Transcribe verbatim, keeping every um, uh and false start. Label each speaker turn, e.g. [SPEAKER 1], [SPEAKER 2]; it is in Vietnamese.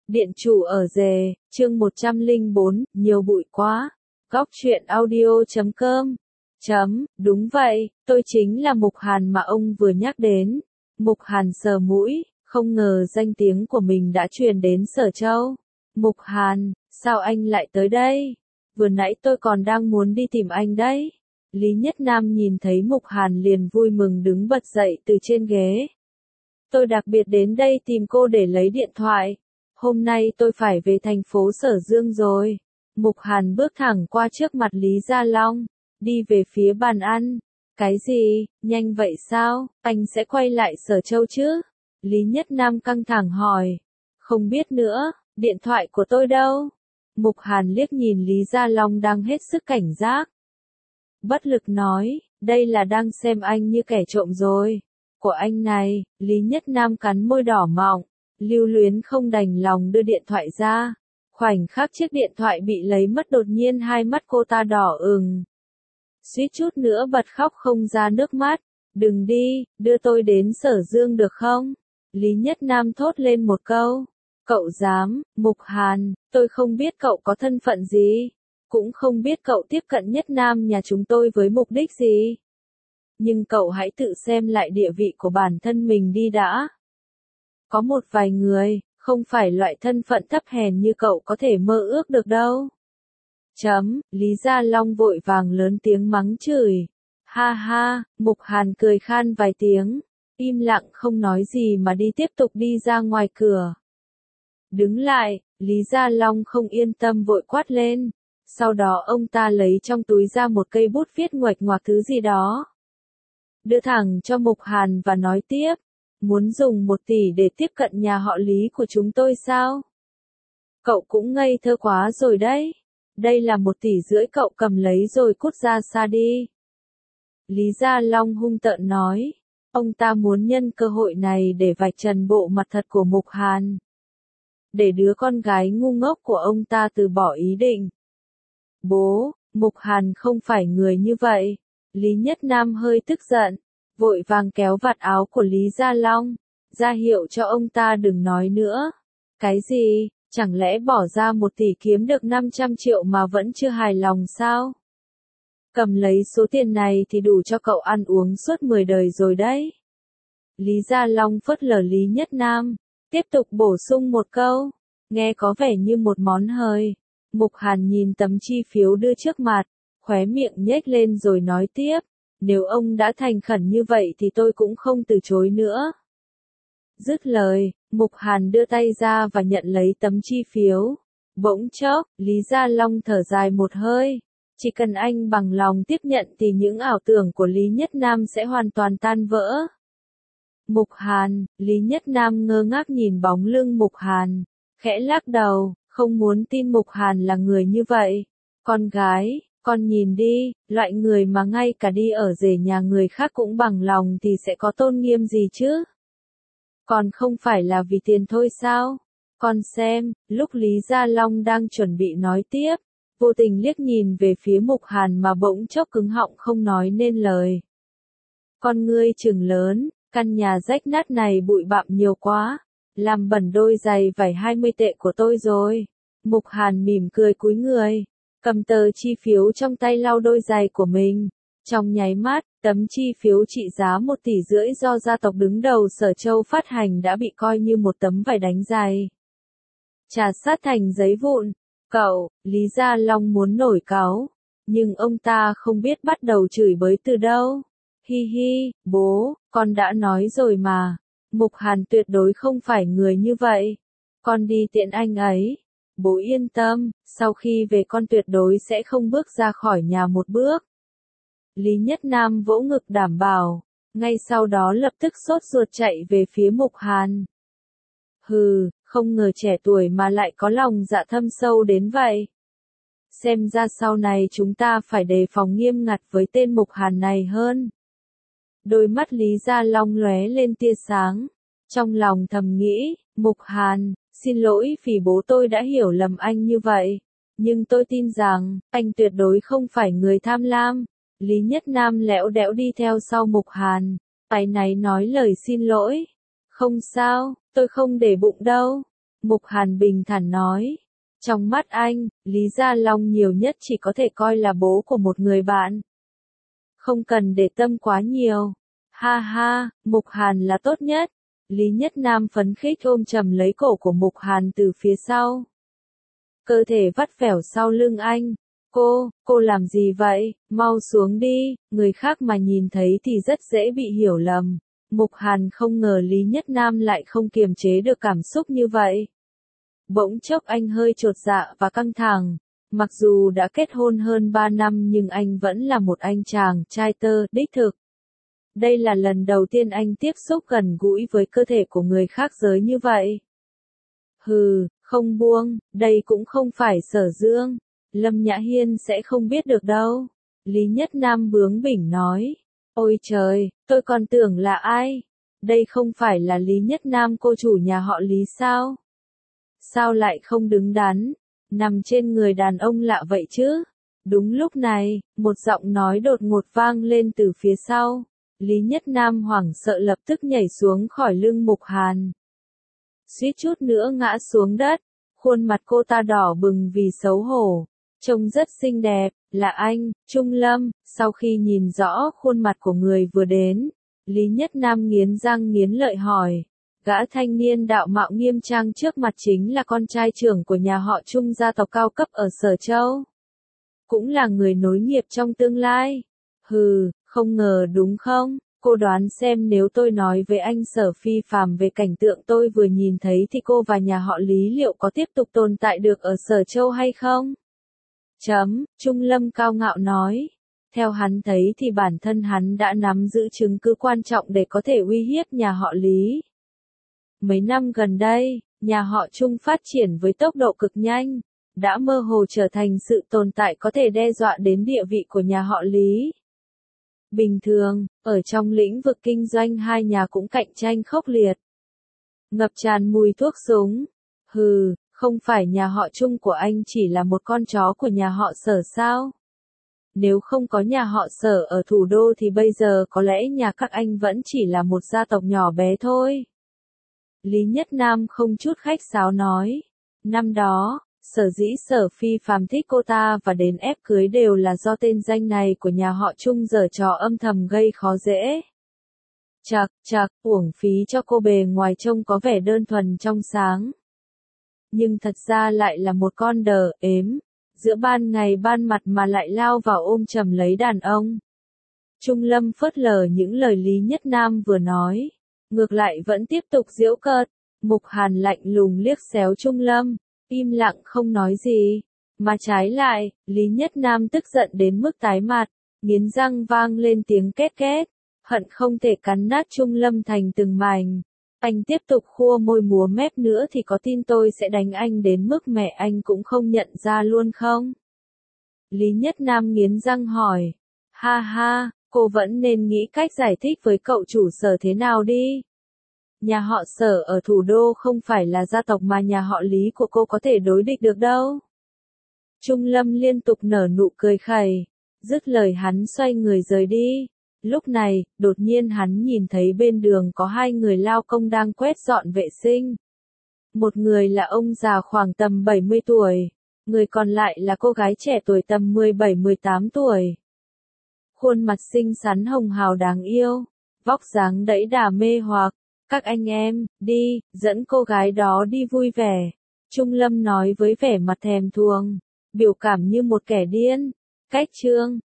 [SPEAKER 1] Điện chủ ở rề, chương một trăm lẻ bốn, nhiều bụi quá. Góc truyện audio chấm com. Chấm, đúng vậy, tôi chính là Mục Hàn mà ông vừa nhắc đến. Mục Hàn sờ mũi, không ngờ danh tiếng của mình đã truyền đến Sở Châu. Mục Hàn, sao anh lại tới đây? Vừa nãy tôi còn đang muốn đi tìm anh đấy. Lý Nhất Nam nhìn thấy Mục Hàn liền vui mừng đứng bật dậy từ trên ghế. Tôi đặc biệt đến đây tìm cô để lấy điện thoại. Hôm nay tôi phải về thành phố Sở Dương rồi. Mục Hàn bước thẳng qua trước mặt Lý Gia Long, đi về phía bàn ăn. Cái gì, nhanh vậy sao, anh sẽ quay lại Sở Châu chứ? Lý Nhất Nam căng thẳng hỏi. Không biết nữa, điện thoại của tôi đâu? Mục Hàn liếc nhìn Lý Gia Long đang hết sức cảnh giác. Bất lực nói, đây là đang xem anh như kẻ trộm rồi. Của anh này, Lý Nhất Nam cắn môi đỏ mọng, lưu luyến không đành lòng đưa điện thoại ra. Khoảnh khắc chiếc điện thoại bị lấy mất đột nhiên hai mắt cô ta đỏ ửng. Suýt chút nữa bật khóc không ra nước mắt. Đừng đi, đưa tôi đến Sở Dương được không? Lý Nhất Nam thốt lên một câu. Cậu dám, Mục Hàn, tôi không biết cậu có thân phận gì. Cũng không biết cậu tiếp cận Nhất Nam nhà chúng tôi với mục đích gì. Nhưng cậu hãy tự xem lại địa vị của bản thân mình đi đã. Có một vài người, không phải loại thân phận thấp hèn như cậu có thể mơ ước được đâu. Chấm, Lý Gia Long vội vàng lớn tiếng mắng chửi. Ha ha, Mục Hàn cười khan vài tiếng, im lặng không nói gì mà đi tiếp tục đi ra ngoài cửa. Đứng lại, Lý Gia Long không yên tâm vội quát lên. Sau đó ông ta lấy trong túi ra một cây bút viết nguệch ngoạc thứ gì đó. Đưa thẳng cho Mục Hàn và nói tiếp. Muốn dùng một tỷ để tiếp cận nhà họ Lý của chúng tôi sao? Cậu cũng ngây thơ quá rồi đấy. Đây là một tỷ rưỡi cậu cầm lấy rồi cút ra xa đi. Lý Gia Long hung tợn nói. Ông ta muốn nhân cơ hội này để vạch trần bộ mặt thật của Mục Hàn. Để đứa con gái ngu ngốc của ông ta từ bỏ ý định. Bố, Mục Hàn không phải người như vậy. Lý Nhất Nam hơi tức giận, vội vàng kéo vạt áo của Lý Gia Long, ra hiệu cho ông ta đừng nói nữa. Cái gì, chẳng lẽ bỏ ra một tỷ kiếm được năm trăm triệu mà vẫn chưa hài lòng sao? Cầm lấy số tiền này thì đủ cho cậu ăn uống suốt mười đời rồi đấy. Lý Gia Long phớt lờ Lý Nhất Nam, tiếp tục bổ sung một câu, nghe có vẻ như một món hời. Mục Hàn nhìn tấm chi phiếu đưa trước mặt, khóe miệng nhếch lên rồi nói tiếp, nếu ông đã thành khẩn như vậy thì tôi cũng không từ chối nữa. Dứt lời, Mục Hàn đưa tay ra và nhận lấy tấm chi phiếu. Bỗng chốc, Lý Gia Long thở dài một hơi. Chỉ cần anh bằng lòng tiếp nhận thì những ảo tưởng của Lý Nhất Nam sẽ hoàn toàn tan vỡ. Mục Hàn, Lý Nhất Nam ngơ ngác nhìn bóng lưng Mục Hàn, khẽ lắc đầu, không muốn tin Mục Hàn là người như vậy. Con gái, con nhìn đi, loại người mà ngay cả đi ở rể nhà người khác cũng bằng lòng thì sẽ có tôn nghiêm gì chứ? Còn không phải là vì tiền thôi sao? Con xem, lúc Lý Gia Long đang chuẩn bị nói tiếp, vô tình liếc nhìn về phía Mục Hàn mà bỗng chốc cứng họng không nói nên lời. Con ngươi trừng lớn, căn nhà rách nát này bụi bặm nhiều quá, làm bẩn đôi giày vải hai mươi tệ của tôi rồi. Mục Hàn mỉm cười cúi người, cầm tờ chi phiếu trong tay lau đôi giày của mình. Trong nháy mắt, tấm chi phiếu trị giá một tỷ rưỡi do gia tộc đứng đầu Sở Châu phát hành đã bị coi như một tấm vải đánh giày. Trà sát thành giấy vụn. Cậu, Lý Gia Long muốn nổi cáu, nhưng ông ta không biết bắt đầu chửi bới từ đâu. Hi hi, bố, con đã nói rồi mà. Mục Hàn tuyệt đối không phải người như vậy. Con đi tiện anh ấy. Bố yên tâm, sau khi về con tuyệt đối sẽ không bước ra khỏi nhà một bước. Lý Nhất Nam vỗ ngực đảm bảo, ngay sau đó lập tức sốt ruột chạy về phía Mục Hàn. Hừ, không ngờ trẻ tuổi mà lại có lòng dạ thâm sâu đến vậy. Xem ra sau này chúng ta phải đề phòng nghiêm ngặt với tên Mục Hàn này hơn. Đôi mắt Lý Gia Long lóe lên tia sáng, trong lòng thầm nghĩ, Mục Hàn, xin lỗi vì bố tôi đã hiểu lầm anh như vậy, nhưng tôi tin rằng, anh tuyệt đối không phải người tham lam. Lý Nhất Nam lẽo đẽo đi theo sau Mục Hàn, áy náy nói lời xin lỗi. Không sao, tôi không để bụng đâu. Mục Hàn bình thản nói. Trong mắt anh, Lý Gia Long nhiều nhất chỉ có thể coi là bố của một người bạn. Không cần để tâm quá nhiều. Ha ha, Mục Hàn là tốt nhất. Lý Nhất Nam phấn khích ôm chầm lấy cổ của Mục Hàn từ phía sau. Cơ thể vắt vẻo sau lưng anh. Cô, cô làm gì vậy? Mau xuống đi, người khác mà nhìn thấy thì rất dễ bị hiểu lầm. Mục Hàn không ngờ Lý Nhất Nam lại không kiềm chế được cảm xúc như vậy. Bỗng chốc anh hơi chột dạ và căng thẳng. Mặc dù đã kết hôn hơn ba năm nhưng anh vẫn là một anh chàng trai tơ, đích thực. Đây là lần đầu tiên anh tiếp xúc gần gũi với cơ thể của người khác giới như vậy. Hừ, không buông, đây cũng không phải Sở Dương. Lâm Nhã Hiên sẽ không biết được đâu. Lý Nhất Nam bướng bỉnh nói. Ôi trời, tôi còn tưởng là ai? Đây không phải là Lý Nhất Nam cô chủ nhà họ Lý sao? Sao lại không đứng đắn? Nằm trên người đàn ông lạ vậy chứ? Đúng lúc này, một giọng nói đột ngột vang lên từ phía sau. Lý Nhất Nam hoảng sợ lập tức nhảy xuống khỏi lưng Mục Hàn. Suýt chút nữa ngã xuống đất. Khuôn mặt cô ta đỏ bừng vì xấu hổ. Trông rất xinh đẹp, là anh, Trung Lâm. Sau khi nhìn rõ khuôn mặt của người vừa đến, Lý Nhất Nam nghiến răng nghiến lợi hỏi. Gã thanh niên đạo mạo nghiêm trang trước mặt chính là con trai trưởng của nhà họ Trung gia tộc cao cấp ở Sở Châu. Cũng là người nối nghiệp trong tương lai. Hừ, không ngờ đúng không? Cô đoán xem nếu tôi nói với anh Sở Phi Phàm về cảnh tượng tôi vừa nhìn thấy thì cô và nhà họ Lý liệu có tiếp tục tồn tại được ở Sở Châu hay không? Chấm, Trung Lâm cao ngạo nói. Theo hắn thấy thì bản thân hắn đã nắm giữ chứng cứ quan trọng để có thể uy hiếp nhà họ Lý. Mấy năm gần đây, nhà họ Trung phát triển với tốc độ cực nhanh, đã mơ hồ trở thành sự tồn tại có thể đe dọa đến địa vị của nhà họ Lý. Bình thường, ở trong lĩnh vực kinh doanh hai nhà cũng cạnh tranh khốc liệt. Ngập tràn mùi thuốc súng. Hừ, không phải nhà họ Trung của anh chỉ là một con chó của nhà họ Sở sao? Nếu không có nhà họ Sở ở thủ đô thì bây giờ có lẽ nhà các anh vẫn chỉ là một gia tộc nhỏ bé thôi. Lý Nhất Nam không chút khách sáo nói. Năm đó, sở dĩ Sở Phi Phàm thích cô ta và đến ép cưới đều là do tên danh này của nhà họ Trung giở trò âm thầm gây khó dễ. Chạc, chạc, uổng phí cho cô bề ngoài trông có vẻ đơn thuần trong sáng. Nhưng thật ra lại là một con đờ ếm, giữa ban ngày ban mặt mà lại lao vào ôm chầm lấy đàn ông. Trung Lâm phớt lờ những lời Lý Nhất Nam vừa nói. Ngược lại vẫn tiếp tục giễu cợt. Mục Hàn lạnh lùng liếc xéo Trung Lâm, im lặng không nói gì. Mà trái lại, Lý Nhất Nam tức giận đến mức tái mặt, nghiến răng vang lên tiếng két két, hận không thể cắn nát Trung Lâm thành từng mảnh. Anh tiếp tục khua môi múa mép nữa thì có tin tôi sẽ đánh anh đến mức mẹ anh cũng không nhận ra luôn không? Lý Nhất Nam nghiến răng hỏi. Ha ha, cô vẫn nên nghĩ cách giải thích với cậu chủ Sở thế nào đi. Nhà họ Sở ở thủ đô không phải là gia tộc mà nhà họ Lý của cô có thể đối địch được đâu. Trung Lâm liên tục nở nụ cười khẩy, dứt lời hắn xoay người rời đi. Lúc này, đột nhiên hắn nhìn thấy bên đường có hai người lao công đang quét dọn vệ sinh. Một người là ông già khoảng tầm bảy mươi tuổi, người còn lại là cô gái trẻ tuổi tầm mười bảy mười tám tuổi. Khuôn mặt xinh xắn hồng hào đáng yêu, vóc dáng đẫy đà mê hoặc. Các anh em, đi, dẫn cô gái đó đi vui vẻ. Trung Lâm nói với vẻ mặt thèm thuồng, biểu cảm như một kẻ điên. Cách chương